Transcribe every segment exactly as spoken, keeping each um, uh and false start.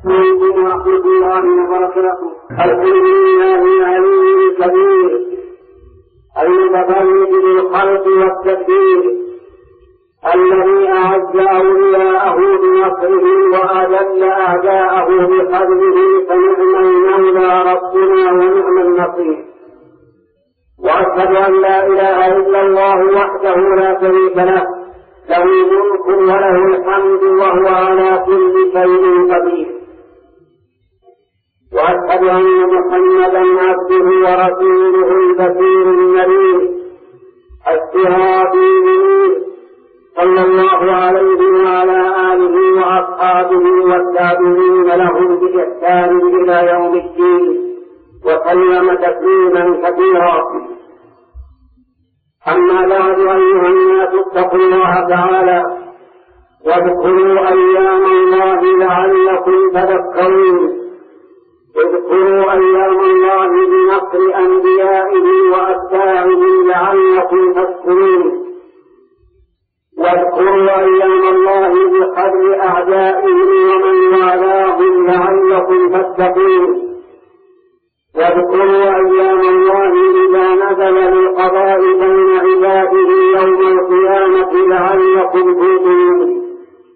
عليكم ورحمة الله وبركاته. الحمد لله العلي الكبير المتفرد بالخلق والتدبير الذي أعز أولياءه بنصره وأذل أعداءه بقدره، فنعم المولى ربنا ونعم النصير. وأشهد أن لا إله إلا الله وحده لا شريك له، له الملك وله الحمد وهو على كل شيء قدير. وأشهد أن محمدا عبده ورسوله البشير النذير الشهادي المنير، صلى الله عليه وعلى آله وأصحابه والتابعين لهم بإحسان إلى يوم الدين، وسلم تسليما كثيرا. أما بعد، أيها الناس اتقوا الله تعالى واذكروا أيام الله لعلكم تذكرون. اذكروا أيام الله بنصر أنبيائه وأتباعه لعلكم تشكرون. واذكروا أيام الله بقدر أعدائه ومن والاهم لعلكم تتقون. واذكروا أيام الله إذا نزل للقضاء بين عباده يوم القيامة لعلكم توقنون.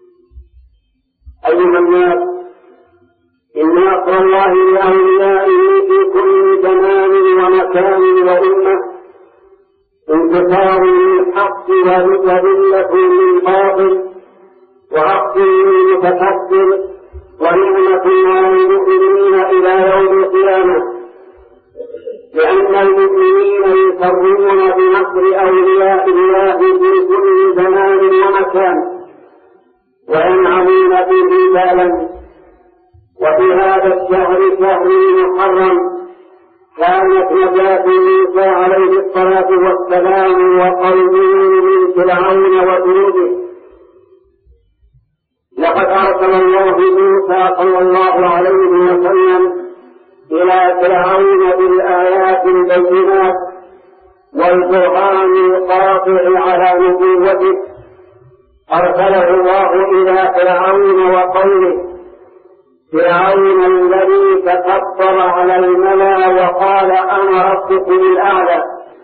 أيها الناس، إن نصر الله لأوليائه في كل زمان ومكان وأمة انتصار للحق وذلة للباطل وعقل للمتكبر ونعمة على المؤمنين إلى يوم القيامة، لأن المؤمنين يسرون بنصر أولياء الله في كل زمان ومكان وينعمون به بالا. وفي هذا الشهر شهر محرم كانت نجاة موسى عليه الصلاة والسلام وقومه من فرعون وجنوده. لقد أرسل الله موسى صلى الله عليه وسلم إلى فرعون بالآيات البينات والبرهان القاطع على نبوته. أرسله الله إلى فرعون وقومه، فرعون الذي تكبر على الملأ وقال أنا ربكم الأعلى.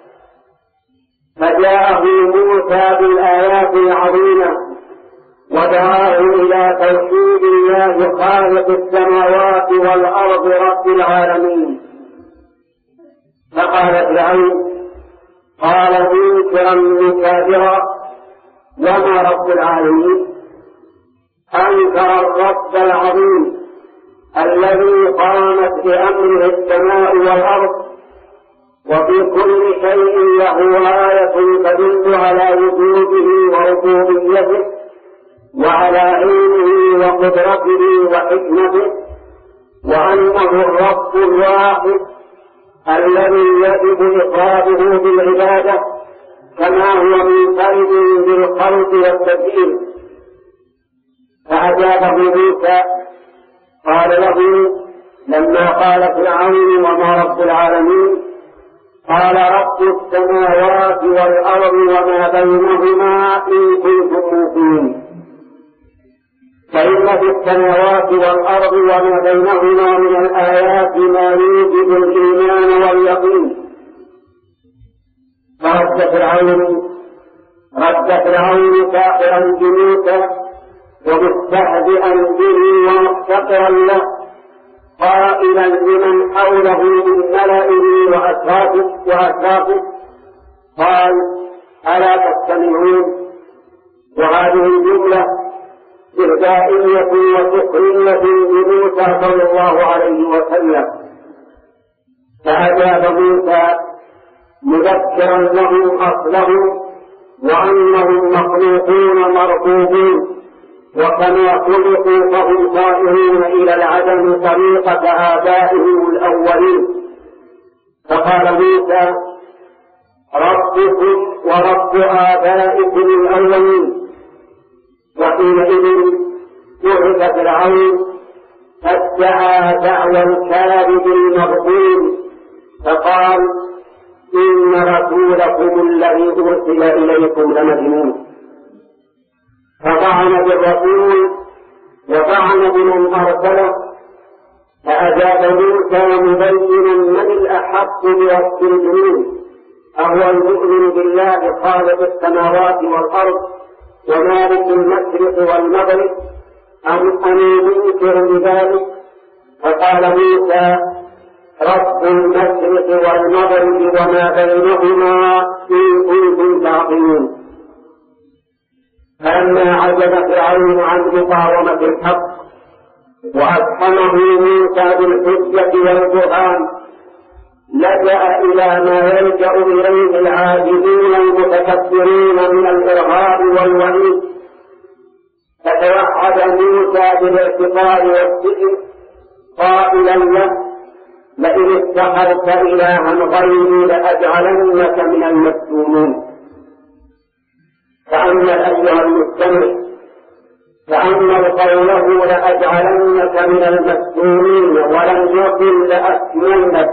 فجاءه موسى بالآيات العظيمة ودعاه إلى توحيد الله خالق السماوات والأرض رب العالمين. فقال فرعون، قال منكرا مكابرا، وما رب العالمين؟ أنكر الرب العظيم الذي قامت بأمره السماء والأرض، وفي كل شيء له آية تدل على وجوده وربوبيته وعلى علمه وقدرته وحكمته، وأنه الرب الواحد الذي يجب إفراده بالعبادة كما هو منفرد بالخلق والتدبير. فأجابه موسى قال له لما قال فرعون وما رب العالمين؟ قال رب السماوات والأرض وما بينهما إن كنتم موقنين. فإن في السماوات والأرض وما بينهما من الآيات ما يوجب الإيمان واليقين. فرد فرعون رد فرعون كافرا بموسى ومستهزئا به ومحتقرا له، قائلا لمن حوله من ملئه وأشرافه قال ألا تستمعون؟ وهذه الجملة إهدائية وسخرية لموسى صلى الله عليه وسلم. فأجاب موسى مذكرا لهم أصلهم وأنهم مخلوقون مرغوبون، وكما خلقوا فهم صائرون إلى العدم طريقة آبائهم الأولين. فقال موسى ربكم ورب آبائكم الأولين. وحينئذ ذهب فرعون فادعى دعوى الكاذب المغضوب فقال إن رسولكم الذي أرسل إليكم لمجنون. فطعن بالرسول وطعن بمن أرسله فزاد موسى مبينا من الأحق بوصف الجنود، أهو المؤمن بالله خالق السماوات والأرض ومالك المشرق والمغرب أم أن ينكر بذلك؟ فقال موسى رب المشرق والمغرب وما بينهما إن كنتم تعقلون. فلما عجز فرعون عن مقاومة الحق وأفهمه موسى بالحجة والبرهان لجأ إلى ما يلجأ إليه العاجزون المتكبرون من الإرهاب والوعيد، فتوعد موسى بالاعتقال والسجن قائلا له لئن اتخذت إلها غيري لأجعلنك من المسجونين. تأمل أيها المستمع، تأمل قوله لأجعلنك من المسجونين ولم يقل لأسجننك،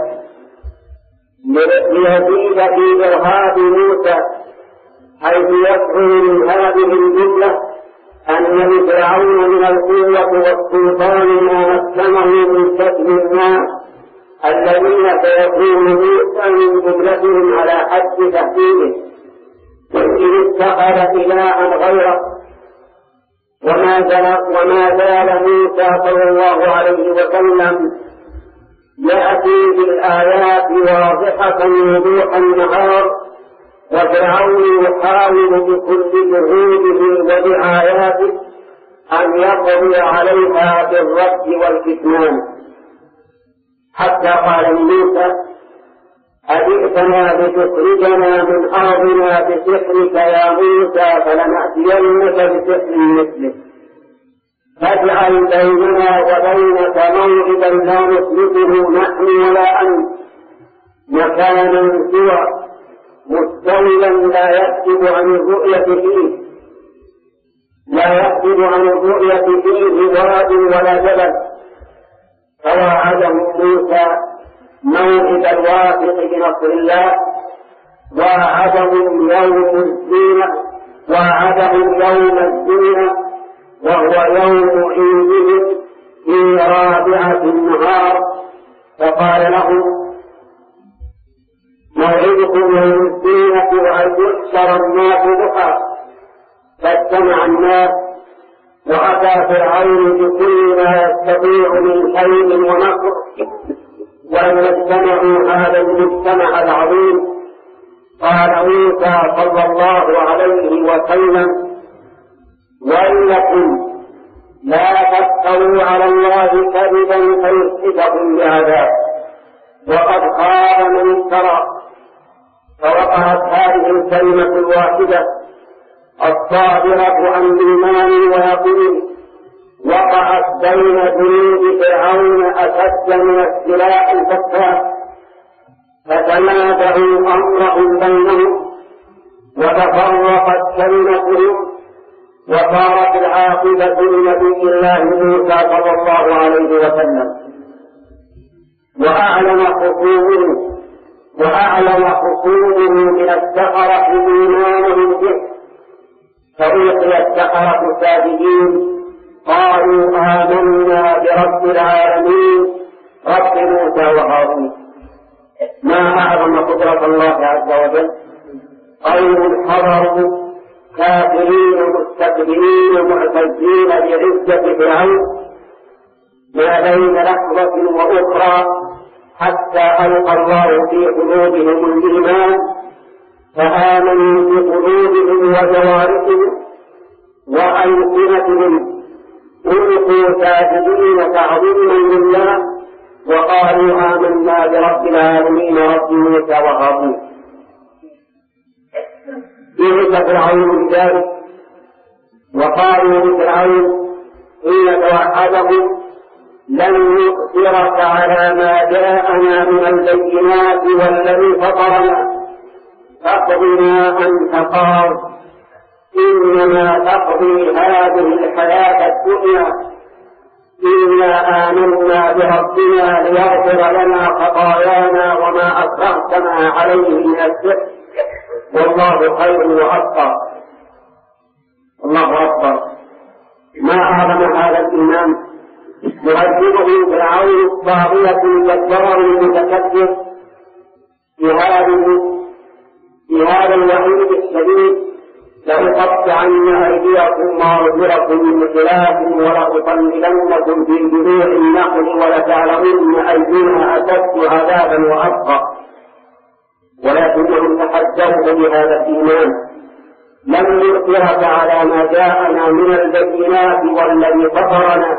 ليزيد في إرهاب موسى، حيث يفهم من هذه الجملة أن لفرعون من القوة والسلطان ما مكنه من سجن الناس الذين سيكون موسى من جملتهم على حد تهديده، إن اتخذ إلها غيره. وما زال وما زال موسى صلى الله عليه وسلم يأتي بالآيات واضحة وضوح النهار، وفرعون يحاول بكل جهوده ودعاياته أن يقضي عليها بالرد والكتمان، حتى قال موسى أجئتنا لتخرجنا من أرضنا بسحرك يا موسى فلنأتينك بسحر مثله فاجعل بيننا وبينك موعدا لا نخلفه نحن ولا أنت مكانا سوى مستويا لا يكتب عن الرؤية فيه لا يكتب عن الرؤية فيه واد ولا جبل. فوعده موسى موعد الواثق بنصر الله، وعدهم يوم الزينة وعدهم يوم الزينة وهو يوم عيدهم في رابعة النهار، فقال لهم موعدكم يوم الزينة وأن يحشر الناس ضحى. فاجتمع الناس وأتى فرعون بكل ما يستطيع من حيل ومكر، ولما اجتمعوا هذا المجتمع العظيم قال موسى صلى الله عليه وسلم ويلكم لا تفتروا على الله كذبا فيسحتكم بعذاب وقد خاب من افترى. فوقعت هذه الكلمة الواحدة الصادرة عن إيمان ويقين وقعت بين جنود فرعون أشد من السلاح الفتاك، فتنازعوا أمرهم بينهم وتفرقت كلمتهم، وصارت العاقبة لنبي الله موسى صلى الله عليه وسلم. وأعلن خصومه وأعلن خصومه من السحرة إيمانهم به، فألقي السحرة ساجدين قالوا آمنا برب العالمين رب موسى وهارون. ما أعظم قدرة الله عز وجل، قوم حضروا كافرين مستكبرين معتزين بعزة فرعون ما بين لحظة وأخرى حتى ألقى الله في قلوبهم الإيمان فآمنوا بقلوبهم وجوارحهم وألسنتهم، ألقوا ساجدين تعظيما لله وقالوا آمنا برب العالمين رب موسى وهارون. بعث فرعون بذلك وقالوا لفرعون إن توعدهم لن نؤثرك على ما جاءنا من البينات والذي فطرنا فاقض ما أنت قاض إنما تقضي هذه الحياة الدنيا إنا آمنا بربنا ليغفر لنا خطايانا وما أكرهتنا عليه من السحر والله خير وأبقى. الله أكبر. ما أعظم هذا الإيمان يعذبه فرعون الطاغية الجبار المتكبر في هذه في هذا الوعيد الشديد: لأقطعن أيديكم وأرجلكم من خلاف ولأصلبنكم في جذوع النخل ولتعلمن أيدينا أشد عذابا وأبقى. ولكنهم تحدوك بهذا الإيمان: لن نؤثرك على ما جاءنا من البينات والذي فطرنا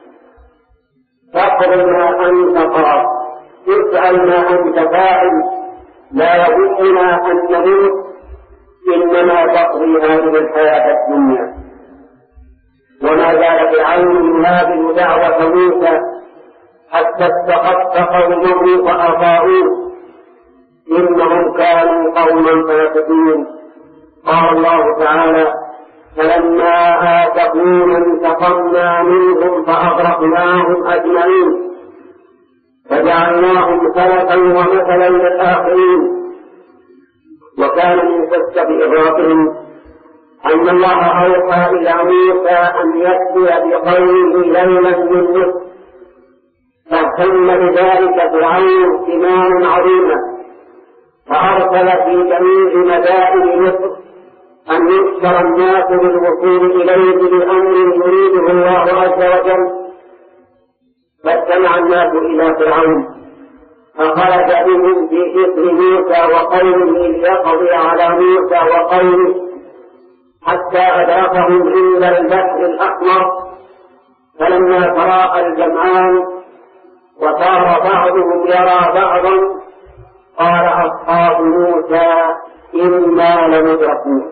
فاقض ما أنت قاض، افعل ما أنت فاعل، لا يهمنا أن نموت، إنما تقضي هذه الحياة الدنيا. وما زال فرعون ينابذ دعوة موسى حتى استخف قومه فأطاعوه، إنهم كانوا قوما فاسقين. قال الله تعالى: فلما آسفونا انتقمنا منهم فأغرقناهم أجمعين فجعلناهم سلفا ومثلا للآخرين. وكان من سبب إغراقهم أن الله أوحى إلى موسى أن يأتي بقومه ليلا من مصر، فاهتم بذلك فرعون اهتماما عظيما، فأرسل في جميع مدائن مصر أن يكثر الناس بالوصول إليه بأمر يريده الله عز وجل. فاجتمع الناس إلى فرعون فخرج بهم في إثر موسى وقومه ليقضي على موسى وقومه، حتى أدركهم عند البحر الأحمر. فلما تراءى الجمعان وصار بعضهم يرى بعضا قال أصحاب موسى: إنا لمدركون،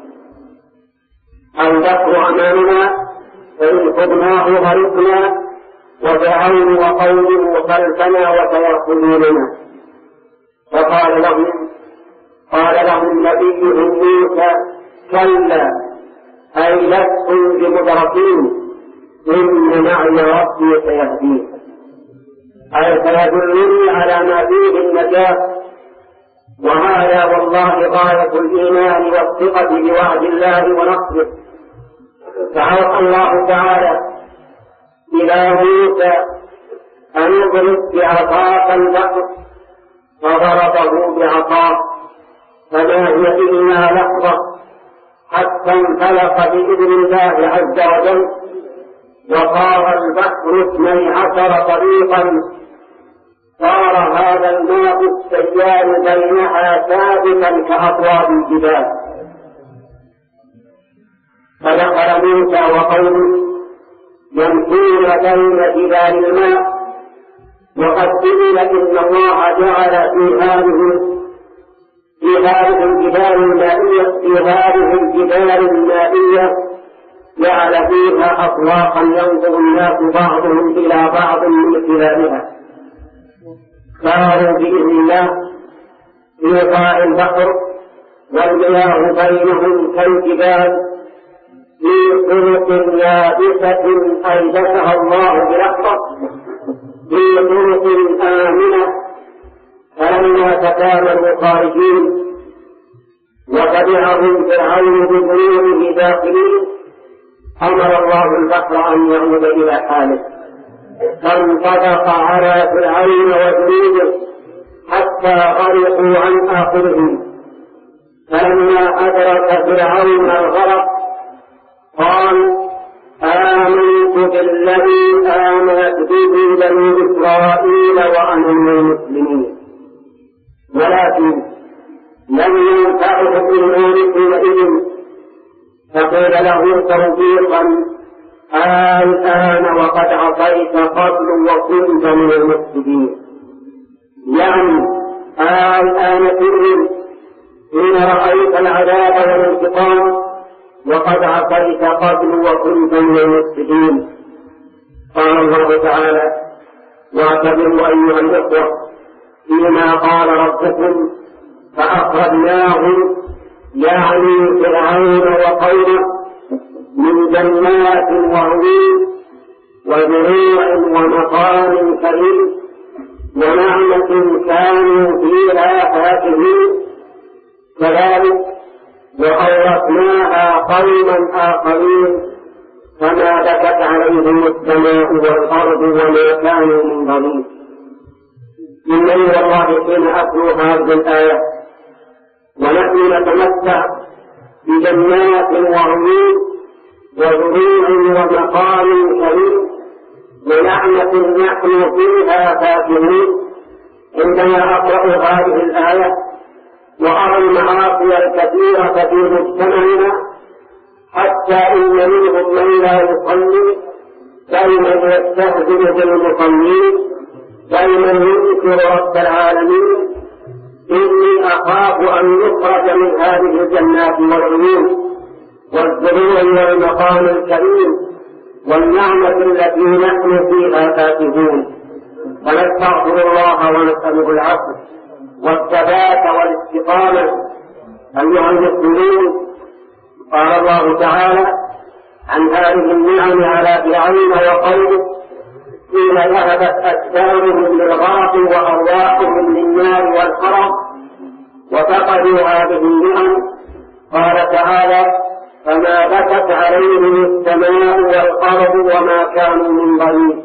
البحر أمامنا فإن خذناه غرقنا وفرعون وقومه خلفنا وسيأخذوننا. فقال لهم قال لهم نبيهم موسى: كلا، أي لستم بمدركين، إن معي ربي سيهدين، أي سيدلني على ما فيه النجاة. وهذا والله غاية الإيمان والثقة بوعد الله ونصره. فأوحى الله تعالى إلى موسى أن اضرب بعصاك البحر، فضربه بعصاه فما هي إلا لحظة حتى انفلق بإذن الله عز وجل، وصار البحر اثني عشر طريقا، صار هذا الماء السيال بينها ثابتا كأطواب الجبال. فدخل موسى وقومه يمشون بين جبال الماء، وقد قيل إن الله جعل في هذه في هذه الجبال المائية في هذه الجبال المائية جعل فيها أطواقا ينظر الناس بعضهم إلى بعض من خلالها. صاروا بإذن الله في قاع البحر والمياه بينهم كالجبال في طرق يابسة أيدتها الله بلحظة، في طرق آمنة. فلما تكاملوا خارجين وتبعهم فرعون بجنوده داخلين، أمر الله البحر أن يعود إلى حاله، فانطبق على فرعون وجنوده حتى غرقوا عن آخرهم. فلما أدرك فرعون الغرق قال: آمنت بالذي آمنت به بني إسرائيل وأنا من المسلمين. ولكن لم ينفعه إيمان حينئذ، فقيل له توبيخا: الآن وقد عصيت قبل وكنت من المفسدين. يعني الآن تؤمن حين رأيت العذاب والانتقام، وقد عصيت قبل وكنت من المفسدين. قال الله تعالى: واعتبروا أيها الإخوة فيما قال ربكم فأخرجناهم، يعني فرعون وقومه، من جنات وعيون وزروع ومقام كريم ونعمة كانوا فيها فاكهين، كذلك وأورثناها قوما آخرين فما بكت عليهم السماء والأرض وما كانوا منظرين. إنني والله حين أتلو هذه الآية ونحن نتمتع بجنات وعيون وزروع ومقام كريم ونعمة نحن فيها فاكهون، عندما أقرأ هذه الآية وأرى المعاصي الكثيرة في مجتمعنا حتى إن منهم من لا يصلي دائما يستهزئ بالمصلين، دائما ينكر رب العالمين، إني أخاف أن يخرج من هذه الجنات والعيون والزروع والمقام الكريم والنعمة التي نحن فيها فاكهون. فنستغفر الله ونسأله العفو والثبات والاستقامة. أيها المسلمون، قال الله تعالى عن هذه النعم على فرعون وقومه حين ذهبت أجسامهم للغرق وأرواحهم للنار والحرم وفقدوا هذه النعم. قال تعالى: فما بكت عليهم السماء والأرض وما كانوا منظرين.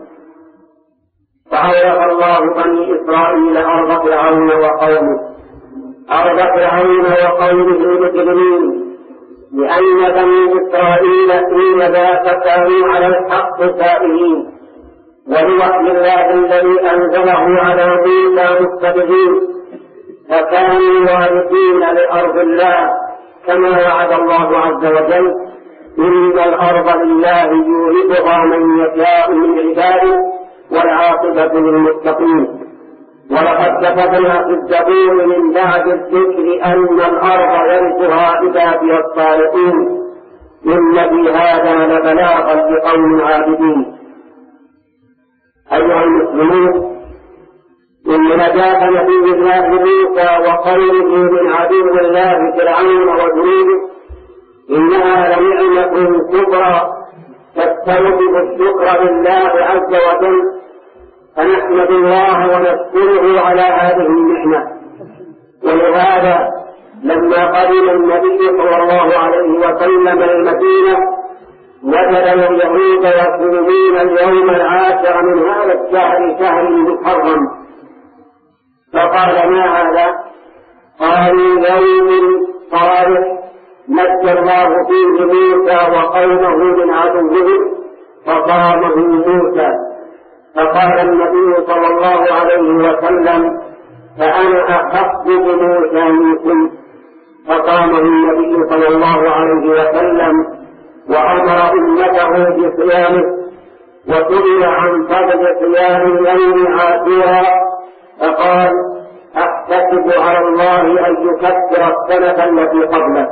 فأورث الله بني إسرائيل أرض فرعون وقومه أرض فرعون وقومه المجرمين، لأن بني إسرائيل حين ذاك كانوا على الحق سائلين، ولوحي الله الذي أنزله على موسى متبعين، فكانوا وارثين لأرض الله كما وعد الله عز وجل: إن الأرض لله يورثها من يشاء من عباده والعاقبة للمتقين. ولقد كتبنا في الزبور من بعد الذكر أن الأرض يرثها عبادي الصالحين، إن في هذا لبلاغا لقوم عابدين. أيها المسلمون، إن نجاة نبي الله موسى وقومه من عدو الله فرعون وجنوده إنها لنعمة كبرى تستوجب الشكر لله عز وجل، فنحمد الله ونشكره على هذه النعمة. ولهذا لما قدم النبي صلى الله عليه وسلم المدينة وجد اليهود يصومون اليوم العاشر من هذا الشهر شهر محرم، فقال: ما هذا؟ قالوا: يوم صالح نجى الله فيه موسى وقومه من عدوهم فصامه موسى. فقال النبي صلى الله عليه وسلم: فأنا أخف بموسى منكم. فقامه النبي صلى الله عليه وسلم وأمر أمته بصيامه، وسئل عن فضل صيام يوم عاشوراء فقال: أحتسب على الله أن يكفر السنة التي قبله.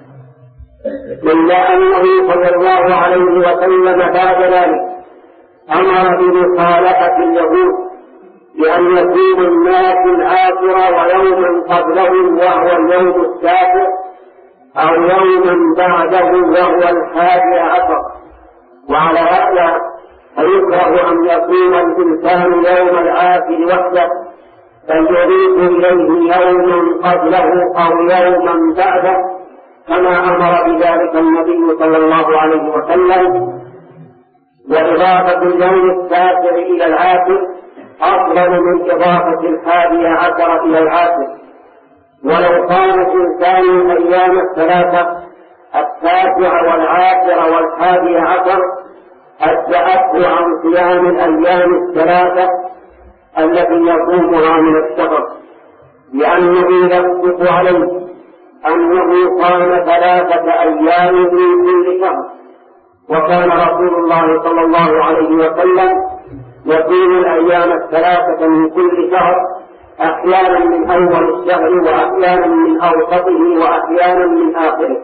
إلا أنه صلى الله عليه وسلم بعد ذلك أمر بمخالفة اليهود بأن يكون الناس العاشر ويوما قبلهم وهو اليوم التاسع، أو يوما بعده وهو الحادي عشر. وعلى هذا فيكره أن يكون الإنسان يوم العاشر وحده، بل يضيف إليه يوما قبله أو يوما بعده، كما أمر بذلك النبي صلى الله عليه وسلم. وإضافة اليوم التاسع إلى العاشر أفضل من إضافة الحادي عشر إلى العاشر. ولو قام الإنسان الأيام الثلاثة التاسع والعاشر والحادي عشر أجزأته عن صيام الأيام الثلاثة التي يصومها من الشهر، لأنه يثبت عليه أنه قام ثلاثة أيام من كل شهر. وكان رسول الله صلى الله عليه وسلم يصوم الأيام الثلاثة من كل شهر، أحيانا من أول الشهر وأحيانا من أوسطه وأحيانا من آخره.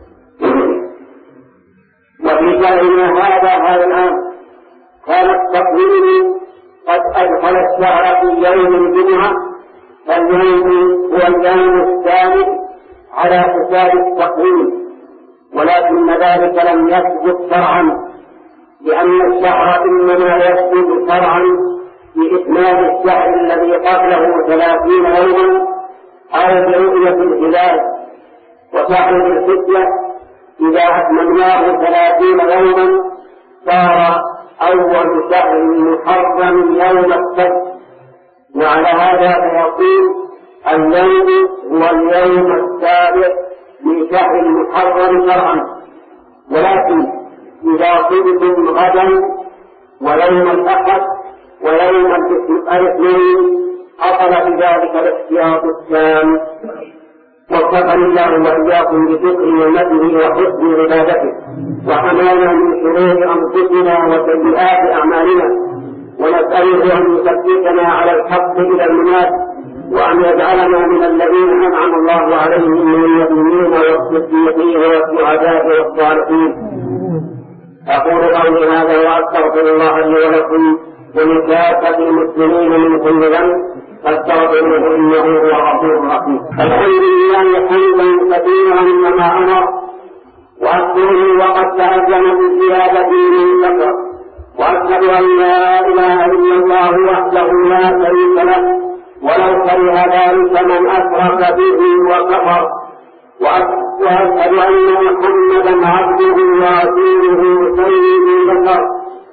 وفي شهرنا هذا هذا العام كان التقويم قد أدخل الشهر في يوم الجمعة، فاليوم هو اليوم الثالث على حساب التقويم، ولكن ذلك لم يثبت شرعا، لأن الشهر إنما يثبت شرعا بإتمام الشهر الذي قبله ثلاثين يوما أو برؤية الهلال. وشهر ذي الحجة إذا أتممناه ثلاثين يوما صار أول شهر محرم يوم السبت، وعلى هذا فيقول اليوم هو اليوم السابع من شهر محرم شرعا. ولكن إذا صدتم غدا ويوم الأحد ويوم الاثنين حصل بذلك الاحتياط التام، وفقني الله وإياكم بشكر نعمته وحسن عبادته، وحمانا من شرور أنفسنا وسيئات أعمالنا، ونسأله أن يثبتنا على الحق إلى الممات، وأن يجعلنا من الذين أنعم الله عليهم من النبيين والصديقين والشهداء والصالحين. أقول قولي هذا وأستغفر الله لي ولكم ولكافة المسلمين من كل ذنب فاستغفروه إنه هو الغفور الرحيم. الحمد لله حمدا كثيرا كما أمر، وأشكره وقد تأذن بالزيادة من ذكر، وأشهد أن لا إله إلا الله وحده لا شريك له ولو كره ذلك من أشرك به وكفر، وأشهد أن محمدا عبده ورسوله سيد البشر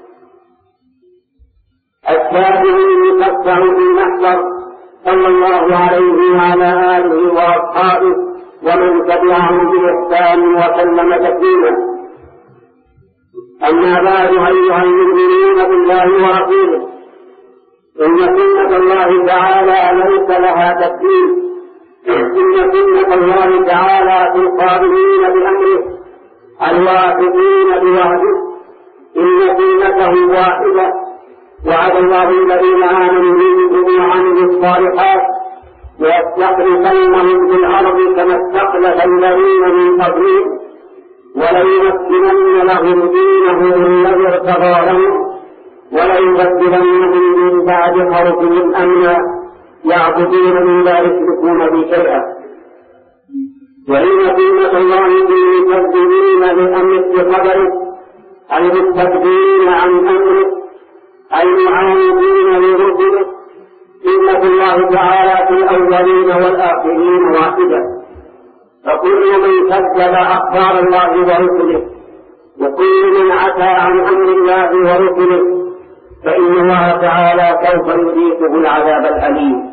الشافع المشفع في المحشر صلى الله عليه وعلى آله وأصحابه ومن تبعهم بإحسان وسلم تسليما. أما بعد أيها المؤمنون بالله ورسوله، إن سنة الله تعالى ليس لها تبديل، إن سنة الله تعالى في القابلين بأمره الواثقين بوعده، إن سنته واحدة، وعد الله الذين آمنوا منكم وعملوا الصالحات ليستخلفنهم في الأرض كما استخلف الذين من قبلهم وليمكنن لهم دينهم الذي ارتضى لهم وليبدلنهم من بعد خوفهم أمنا يعبدونني لا يشركون بي شيئا. وإن سنة الله في المكذبين لأمر بقدره المستكبرين عن أمره المعاندين لرسله، سنة الله تعالى في الأولين والآخرين واحدة، فكل من كذب أخبار الله ورسله وكل من عتى عن أمر الله ورسله فإن الله تعالى سوف يذيقه العذاب الأليم.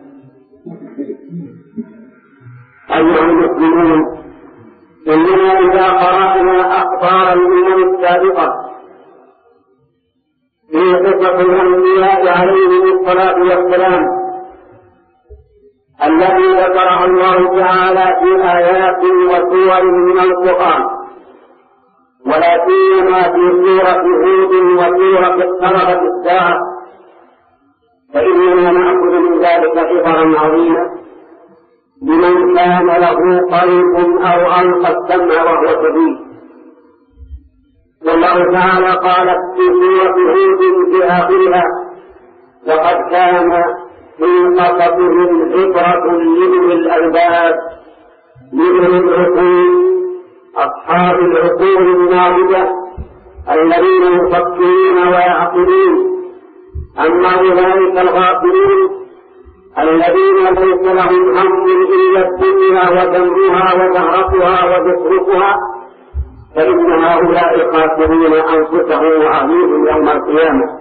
أيها المسلمون، إننا إذا قرأنا أخبار الأمم السابقة في قصة الأنبياء عليهم الصلاة والسلام التي ذكرها الله تعالى في آيات وسور من القرآن، ولا سيما في سورة هود وسورة اقتربت الساعة، فإننا نأخذ من ذلك عبرا عظيما لمن كان له قلب أو ألقى السمع وهو شهيد. والله تعالى قال في سورة هود في آخرها: وقد كان في قصصهم عبرة لأولي الألباب لأولي العقول أصحاب العقول الناضجة الذين يفكرون ويعقلون. أما أولئك الغافلين الذين ليس لهم هم إلا الدنيا وذنبها وزهرتها وزخرفها فإن هؤلاء خاسرون أنفسهم وأهليهم يوم القيامة.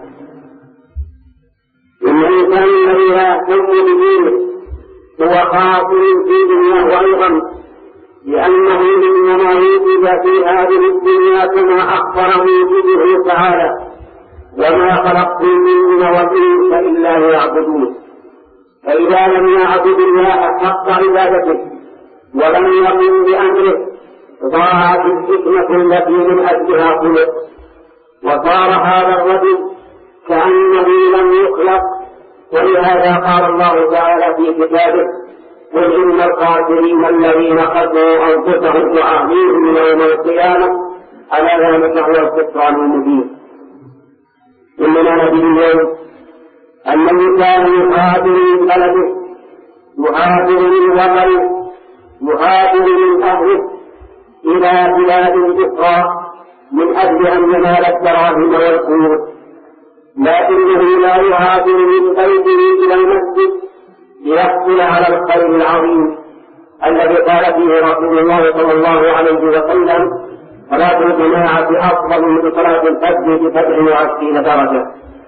إن الإنسان الذي لا يهتم بدينه هو خاسر في دنياه أيضا، لأنه إنما وجد في هذه الدنيا كما أخبر موجوده تعالى: وما خلقت الجن والإنس إلا ليعبدون. فإذا لم يعبد الله حق عبادته ولم يقم بأمره ضاعت الحكمة التي من أجلها خلق، وصار هذا الرجل كأنه لم يخلق. ولهذا قال الله تعالى في كتابه: قل إن الخاسرين الذين خسروا أنفسهم وأهليهم يوم القيامة ألا ذلك هو الخسران المبين. إننا نجد اليوم أن الإنسان يهاجر من بلده، يهاجر من وطنه، يهاجر من أهله إلى بلاد أخرى من أجل أن ينال الدراهم والقوت، لكنه لا يهاجر من بيته إلى المسجد ليحصل على الخير العظيم الذي قال فيه رسول الله صلى الله عليه وسلم: صلاة الجماعة أفضل من صلاة الفجر بسبع وعشرين درجة.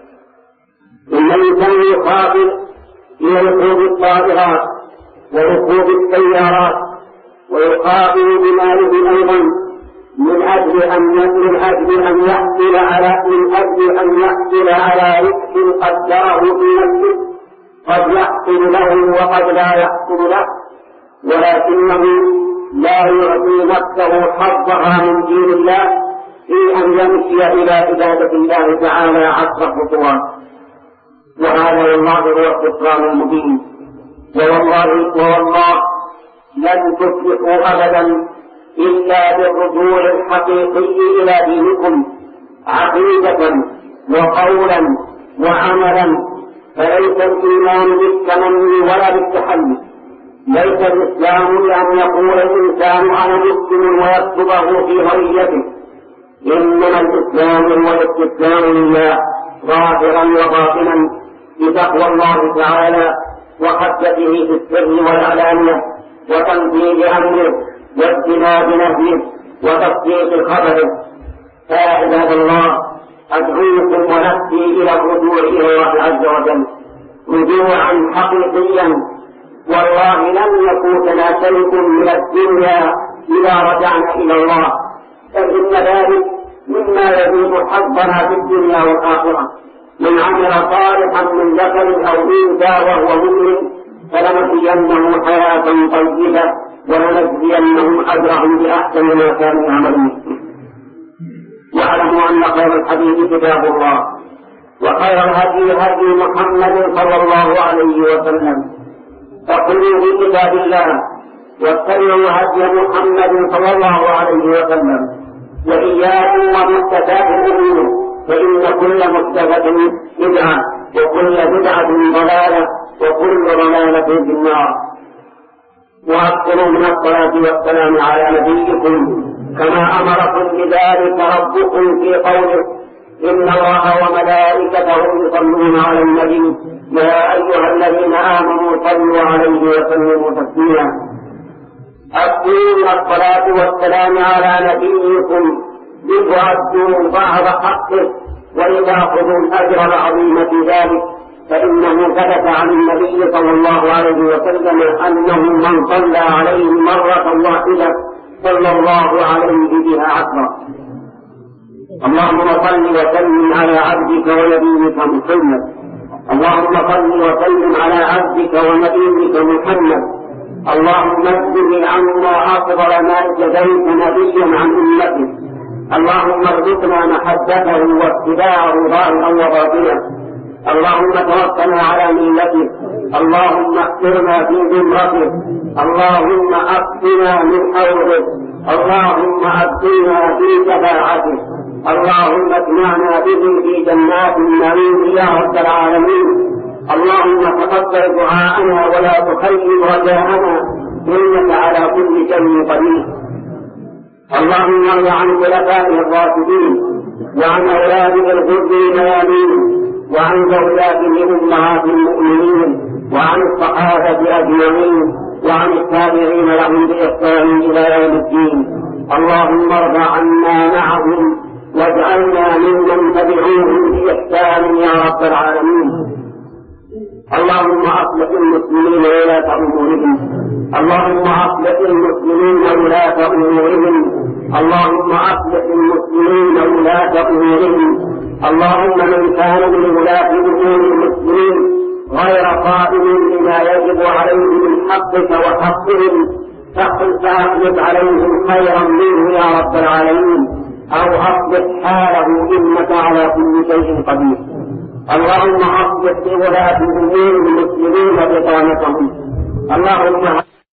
إن الإنسان يخاطر إلى ركوب الطائرات وركوب السيارات ويخاطر بماله أيضا من أجل أن من أجل أن يحصل على من أجل أن يحصل على رزق قدره في نفسه، قد يحصل له وقد لا يحصل له، ولكنه لا يعطي نفسه حظها من دين الله في أن يمشي إلى عبادة الله تعالى عشر خطوات. وهذا والله هو الخسران المبين. ووالله والله لن تفلحوا أبدا إلا بالرجوع الحقيقي إلى دينكم عقيدة وقولا وعملا. فليس الإيمان بالتمني ولا بالتحلي، ليس الإسلام لأن يقول الإنسان أنا مسلم ويكتبه في هويته، إنما الإسلام هو الاستسلام لله ظاهرا وباطنا بتقوى الله تعالى وخشيته في السر والعلانية وتنفيذ أمره واجتناب نهيه وتصديق خبره. فيا عباد الله، أدعوكم ونفسي إلى الرجوع إلى الله عز وجل رجوعا حقيقيا. والله لن يفوتنا شيء من الدنيا إذا رجعنا إلى الله، فإن ذلك مما يزيد حظنا في الدنيا والآخرة. من عمل صالحا من ذكر أو أنثى وهو مؤمن فلنحيينه حياة طيبة ولنجزينهم أجرهم بأحسن ما كانوا يعملون. واعلموا أن خير الحديث كتاب الله، وخير الهدي هدي محمد صلى الله عليه وسلم، فخذوا بكتاب الله واتبعوا هدي محمد صلى الله عليه وسلم، وإياكم ومحدثات الأمور، فإن كل محدثة بدعة وكل بدعة ضلالة وكل ضلالة في النار. وأكثروا من الصلاة والسلام على نبيكم كما أمركم بذلك ربكم في قوله إن الله وملائكته يصلون على النبي يا أيها الذين آمنوا صلوا عليه وسلموا تسليما. أكثروا من الصلاة والسلام على نبيكم لتؤدوا بعض حقه ولتأخذوا الأجر العظيم في ذلك، فإنه ثبت عن النبي صلى الله عليه وسلم أنه من صلى عليه مرة واحدة صلى الله عليه بها عشرا. اللهم صل وسلم على عبدك ونبيك محمد. اللهم صل وسلم على عبدك ونبيك محمد. اللهم اجزل عنا أفضل ما جزيت نبيا عن أمته. اللهم ارزقنا محبته واتباعه ظاهرا وباطنا. اللهم توفنا على ملته. اللهم احفرنا في ذمته. اللهم اكفنا من حوله. اللهم ابقنا في شفاعته. اللهم اجمعنا به في جنات النعيم يا رب العالمين. اللهم تقبل دعاءنا ولا تخيب رجاءنا انك على كل شيء قدير. اللهم ارض عن خلفائه الراشدين وعن اولاده الغر الميامين وعن زوجاتهم امهات المؤمنين وعن الصحابه اجمعين وعن التابعين لهم باحسان الى يوم الدين. اللهم ارض عنا معهم واجعلنا ممن تبعوهم باحسان يا رب العالمين. اللهم اصلح المسلمين ولاة امورهم. اللهم اصلح المسلمين ولاة امورهم. اللهم اصلح المسلمين ولاة امورهم. اللهم من كان من ولاة امور المسلمين غير قائم بما يجب عليه من حقك وحقهم فاخلف عليهم خيرا منه يا رب العالمين، او اصلح حاله انك على كل شيء قدير. اللهم اصلح لولاة امور المسلمين بطانتهم. اللهم